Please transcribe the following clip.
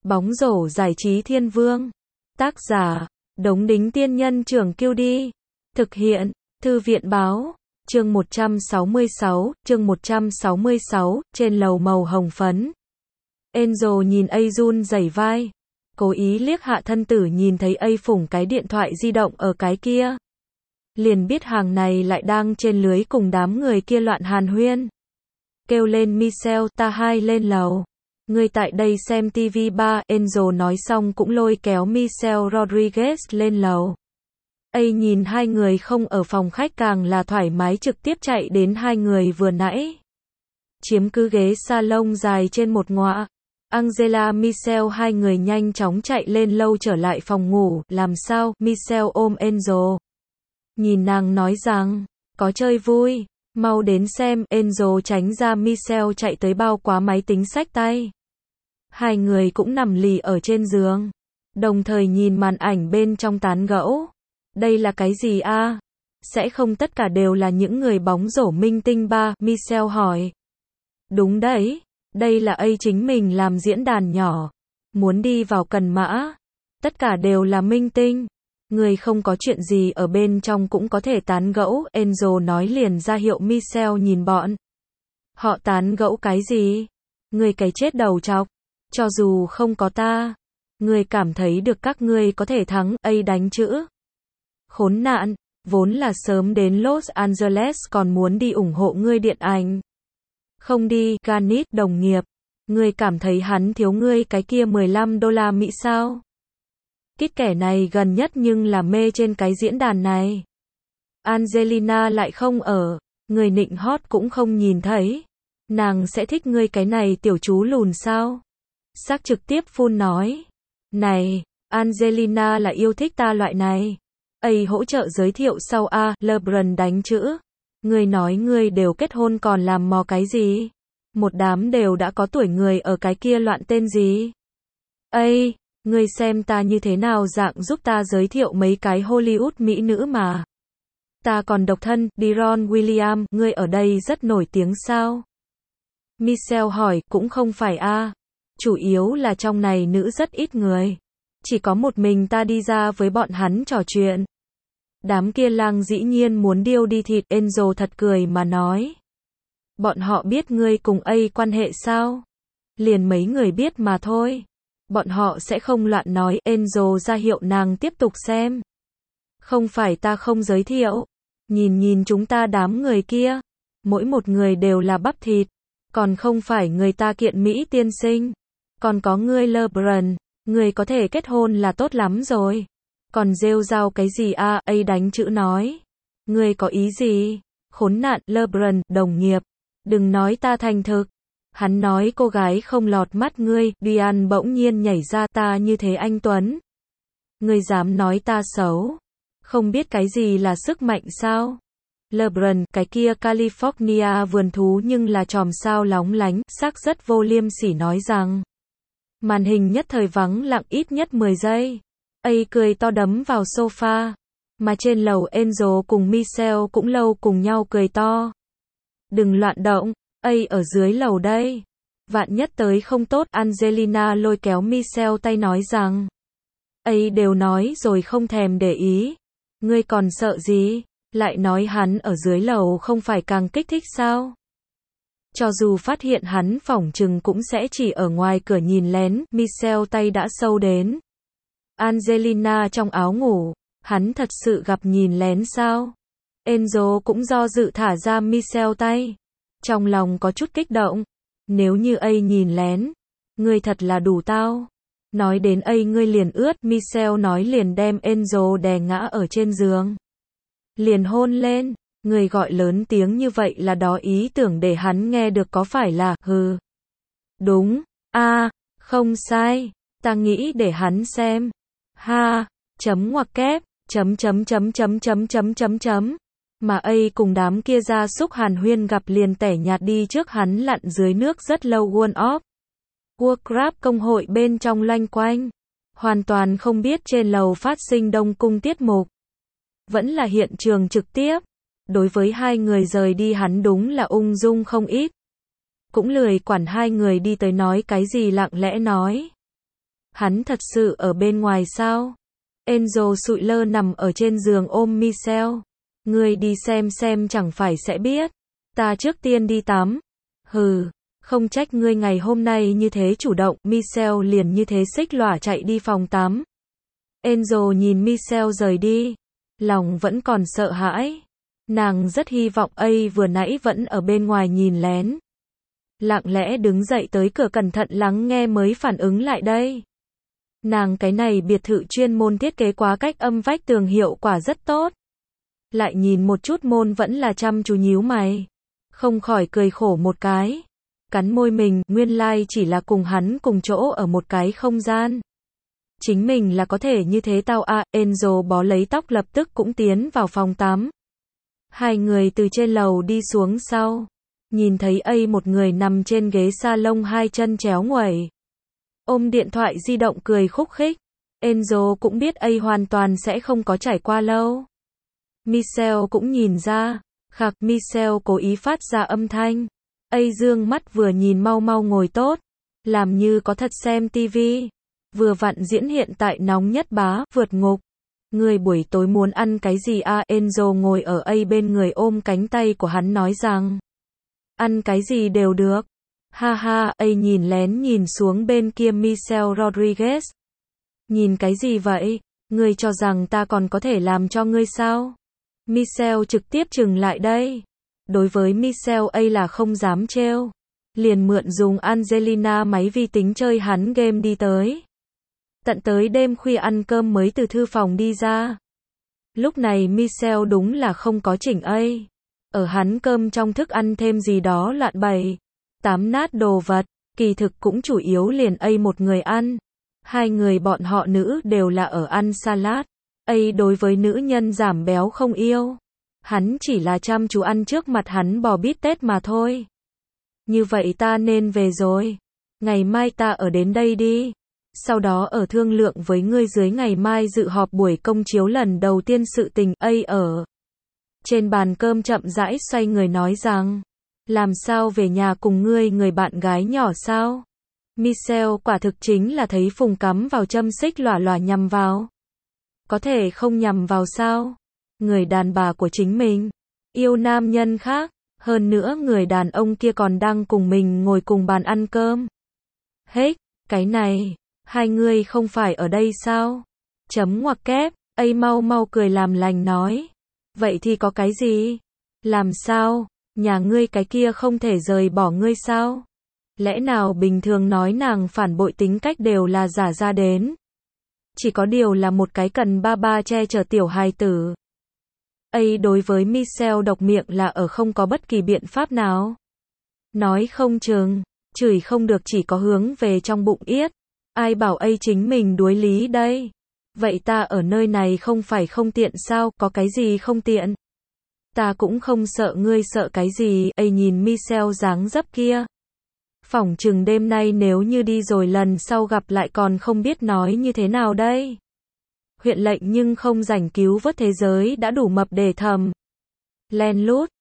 Bóng rổ giải trí thiên vương. Tác giả, Đống Đính Tiên Nhân Trưởng Kiêu Đi. Thực hiện, Thư viện Báo. Chương 166, trên lầu màu hồng phấn. Angel nhìn A run rẩy vai. Cố ý liếc hạ thân tử nhìn thấy A phủng cái điện thoại di động ở cái kia. Liền biết hàng này lại đang trên lưới cùng đám người kia loạn hàn huyên. Kêu lên Michelle, ta hai lên lầu. Ngươi tại đây xem TV ba, Angel nói xong cũng lôi kéo Michelle Rodriguez lên lầu. A nhìn hai người không ở phòng khách càng là thoải mái trực tiếp chạy đến hai người vừa nãy. Chiếm cứ ghế salon dài trên một ngọa. Angela Michelle hai người nhanh chóng chạy lên lâu trở lại phòng ngủ, làm sao, Michelle ôm Angel. Nhìn nàng nói rằng, có chơi vui, mau đến xem, Angel tránh ra Michelle chạy tới bao quá máy tính xách tay. Hai người cũng nằm lì ở trên giường, đồng thời nhìn màn ảnh bên trong tán gẫu. Đây là cái gì a? Sẽ không tất cả đều là những người bóng rổ minh tinh ba, Michelle hỏi. Đúng đấy, đây là A chính mình làm diễn đàn nhỏ. Muốn đi vào cần mã. Tất cả đều là minh tinh. Người không có chuyện gì ở bên trong cũng có thể tán gẫu, Angel nói liền ra hiệu Michelle nhìn bọn. Họ tán gẫu cái gì? Người cái chết đầu trọc. Cho dù không có ta, người cảm thấy được các ngươi có thể thắng, A đánh chữ. Khốn nạn, vốn là sớm đến Los Angeles còn muốn đi ủng hộ ngươi điện ảnh. Không đi, Ganit đồng nghiệp. Ngươi cảm thấy hắn thiếu ngươi cái kia $15 Mỹ sao? Kít kẻ này gần nhất nhưng là mê trên cái diễn đàn này. Angelina lại không ở, người nịnh hót cũng không nhìn thấy. Nàng sẽ thích ngươi cái này tiểu chú lùn sao? Sắc trực tiếp phun nói. Này, Angelina là yêu thích ta loại này. A hỗ trợ giới thiệu sau a, LeBron đánh chữ. Ngươi nói ngươi đều kết hôn còn làm mò cái gì? Một đám đều đã có tuổi người ở cái kia loạn tên gì? A, ngươi xem ta như thế nào dạng giúp ta giới thiệu mấy cái Hollywood mỹ nữ mà. Ta còn độc thân, Deron Williams, ngươi ở đây rất nổi tiếng sao? Michelle hỏi, cũng không phải a. Chủ yếu là trong này nữ rất ít người. Chỉ có một mình ta đi ra với bọn hắn trò chuyện. Đám kia lang dĩ nhiên muốn điêu đi thịt, Angel thật cười mà nói. Bọn họ biết ngươi cùng A quan hệ sao? Liền mấy người biết mà thôi. Bọn họ sẽ không loạn nói, Angel ra hiệu nàng tiếp tục xem. Không phải ta không giới thiệu. Nhìn chúng ta đám người kia. Mỗi một người đều là bắp thịt. Còn không phải người ta kiện Mỹ tiên sinh. Còn có ngươi LeBron. Người có thể kết hôn là tốt lắm rồi. Còn rêu rao cái gì a? A đánh chữ nói. Người có ý gì? Khốn nạn, LeBron, đồng nghiệp. Đừng nói ta thành thực. Hắn nói cô gái không lọt mắt ngươi. Diane bỗng nhiên nhảy ra, ta như thế anh Tuấn. Ngươi dám nói ta xấu. Không biết cái gì là sức mạnh sao? LeBron, cái kia California vườn thú nhưng là chòm sao lóng lánh, sắc rất vô liêm sỉ nói rằng. Màn hình nhất thời vắng lặng ít nhất 10 giây. A cười to đấm vào sofa. Mà trên lầu Angel cùng Michelle cũng lâu cùng nhau cười to. Đừng loạn động, A ở dưới lầu đây. Vạn nhất tới không tốt, Angelina lôi kéo Michelle tay nói rằng. A đều nói rồi không thèm để ý. Ngươi còn sợ gì? Lại nói hắn ở dưới lầu không phải càng kích thích sao? Cho dù phát hiện hắn phỏng chừng cũng sẽ chỉ ở ngoài cửa nhìn lén, Michelle tay đã sâu đến. Angelina trong áo ngủ, hắn thật sự gặp nhìn lén sao? Angel cũng do dự thả ra Michelle tay. Trong lòng có chút kích động. Nếu như A nhìn lén, ngươi thật là đủ tao. Nói đến A ngươi liền ướt, Michelle nói liền đem Angel đè ngã ở trên giường. Liền hôn lên. Người gọi lớn tiếng như vậy là đó ý tưởng để hắn nghe được có phải là, hừ. Đúng, a, không sai, ta nghĩ để hắn xem. Ha, chấm ngoặc kép, chấm. Mà A cùng đám kia ra súc hàn huyên gặp liền tẻ nhạt đi trước hắn lặn dưới nước rất lâu World of Warcraft công hội bên trong loanh quanh. Hoàn toàn không biết trên lầu phát sinh đông cung tiết mục. Vẫn là hiện trường trực tiếp. Đối với hai người rời đi hắn đúng là ung dung không ít. Cũng lười quản hai người đi tới nói cái gì lặng lẽ nói. Hắn thật sự ở bên ngoài sao? Enzo sụi lơ nằm ở trên giường ôm Michelle. Ngươi đi xem chẳng phải sẽ biết. Ta trước tiên đi tắm. Hừ, không trách ngươi ngày hôm nay như thế chủ động. Michelle liền như thế xích lỏa chạy đi phòng tắm. Enzo nhìn Michelle rời đi, lòng vẫn còn sợ hãi. Nàng rất hy vọng A vừa nãy vẫn ở bên ngoài nhìn lén. Lặng lẽ đứng dậy tới cửa cẩn thận lắng nghe mới phản ứng lại đây. Nàng cái này biệt thự chuyên môn thiết kế quá cách âm vách tường hiệu quả rất tốt. Lại nhìn một chút môn vẫn là chăm chú nhíu mày. Không khỏi cười khổ một cái. Cắn môi mình, nguyên lai chỉ là cùng hắn cùng chỗ ở một cái không gian. Chính mình là có thể như thế tao à. Enzo bó lấy tóc lập tức cũng tiến vào phòng tắm. Hai người từ trên lầu đi xuống sau. Nhìn thấy A một người nằm trên ghế salon hai chân chéo nguẩy. Ôm điện thoại di động cười khúc khích. Enzo cũng biết A hoàn toàn sẽ không có trải qua lâu. Michelle cũng nhìn ra. Khạc, Michelle cố ý phát ra âm thanh. A dương mắt vừa nhìn mau mau ngồi tốt. Làm như có thật xem tivi. Vừa vặn diễn hiện tại nóng nhất bá, vượt ngục. Người buổi tối muốn ăn cái gì à? Enzo ngồi ở A bên người ôm cánh tay của hắn nói rằng. Ăn cái gì đều được. Ha ha, A nhìn lén nhìn xuống bên kia Michelle Rodriguez. Nhìn cái gì vậy? Ngươi cho rằng ta còn có thể làm cho ngươi sao? Michelle trực tiếp trừng lại đây. Đối với Michelle A là không dám trêu. Liền mượn dùng Angelina máy vi tính chơi hắn game đi tới. Tận tới đêm khuya ăn cơm mới từ thư phòng đi ra. Lúc này Michelle đúng là không có chỉnh A. Ở hắn cơm trong thức ăn thêm gì đó loạn bày. Tám nát đồ vật, kỳ thực cũng chủ yếu liền A một người ăn. Hai người bọn họ nữ đều là ở ăn salad. A đối với nữ nhân giảm béo không yêu. Hắn chỉ là chăm chú ăn trước mặt hắn bò bít tết mà thôi. Như vậy ta nên về rồi. Ngày mai ta ở đến đây đi. Sau đó ở thương lượng với ngươi dưới ngày mai dự họp buổi công chiếu lần đầu tiên sự tình. A ở trên bàn cơm chậm rãi xoay người nói rằng. Làm sao về nhà cùng ngươi người bạn gái nhỏ sao? Michelle quả thực chính là thấy phùng cắm vào châm xích lòa lòa nhằm vào. Có thể không nhằm vào sao? Người đàn bà của chính mình. Yêu nam nhân khác. Hơn nữa người đàn ông kia còn đang cùng mình ngồi cùng bàn ăn cơm. Hết, cái này. Hai người không phải ở đây sao? Chấm ngoặc kép. A mau mau cười làm lành nói. Vậy thì có cái gì? Làm sao? Nhà ngươi cái kia không thể rời bỏ ngươi sao? Lẽ nào bình thường nói nàng phản bội tính cách đều là giả ra đến? Chỉ có điều là một cái cần ba ba che chở tiểu hài tử. A đối với Michelle độc miệng là ở không có bất kỳ biện pháp nào. Nói không chừng, chửi không được chỉ có hướng về trong bụng yết. Ai bảo A chính mình đuối lý đây? Vậy ta ở nơi này không phải không tiện sao? Có cái gì không tiện? Ta cũng không sợ ngươi sợ cái gì? A nhìn Michelle dáng dấp kia. Phỏng chừng đêm nay nếu như đi rồi lần sau gặp lại còn không biết nói như thế nào đây. Huyện lệnh nhưng không rảnh cứu vớt thế giới đã đủ mập để thầm. Len lút.